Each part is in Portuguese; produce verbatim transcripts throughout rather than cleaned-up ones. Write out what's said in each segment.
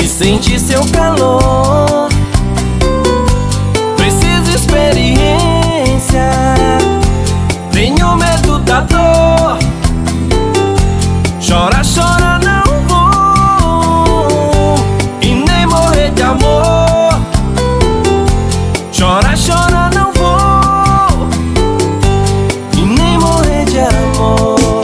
e sente seu calor. Preciso experiência, tenho medo da dor. Chora, chora, não vou, e nem morrer de amor. Chora, chora, não vou, e nem morrer de amor.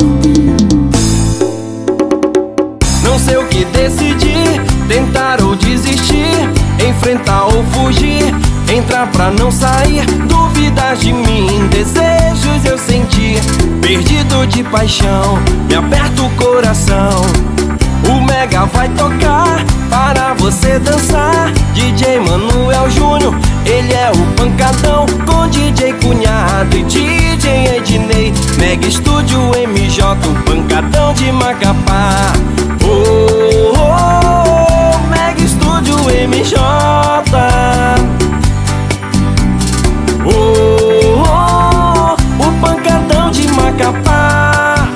Não sei o que decidir, tentar ou desistir, enfrentar ou fugir, entrar pra não sair, dúvidas de mim, desejos eu senti. Perdido de paixão, me aperta o coração. O Mega vai tocar para você dançar. D J Manuel Júnior, ele é o pancadão, com D J Cunhado e D J Ednei. Mega Estúdio M J, o pancadão de Macapá. Oh, oh, oh, Mega Estúdio M J. Oh, oh, oh, o pancadão de Macapá.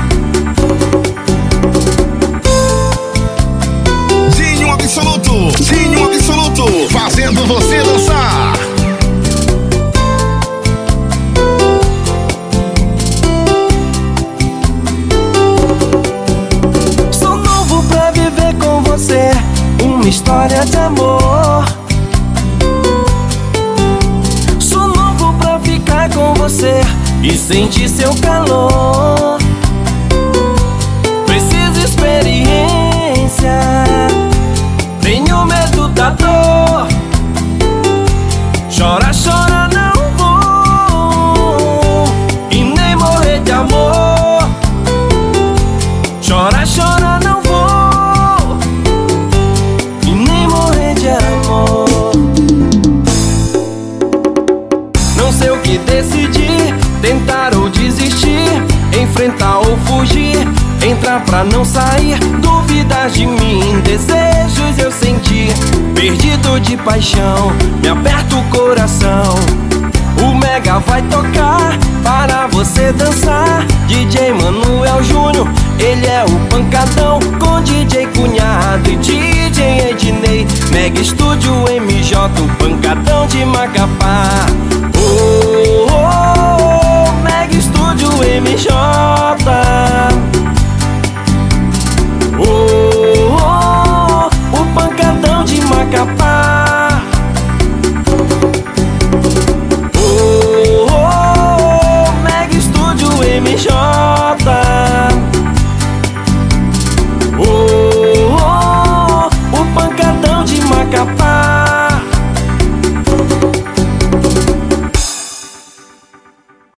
Dinho Absoluto, Dinho Absoluto, fazendo você dançar. Sou novo pra viver com você uma história de amor. Sou novo pra ficar com você e sentir seu calor. Preciso experiência, tenho medo da dor. Chora, chora, não vou, e nem morrer de amor. Chora, chora, não vou, e nem morrer de amor. Não sei o que decidir, tentar ou desistir, enfrentar ou fugir, entrar pra não sair, dúvidas de mim, desejos eu senti. Perdido de paixão, me aperta o coração. O Mega vai tocar para você dançar. D J Manuel Júnior, ele é o pancadão, com D J Cunhado e D J Ednei. Mega Estúdio M J, o pancadão de Macapá.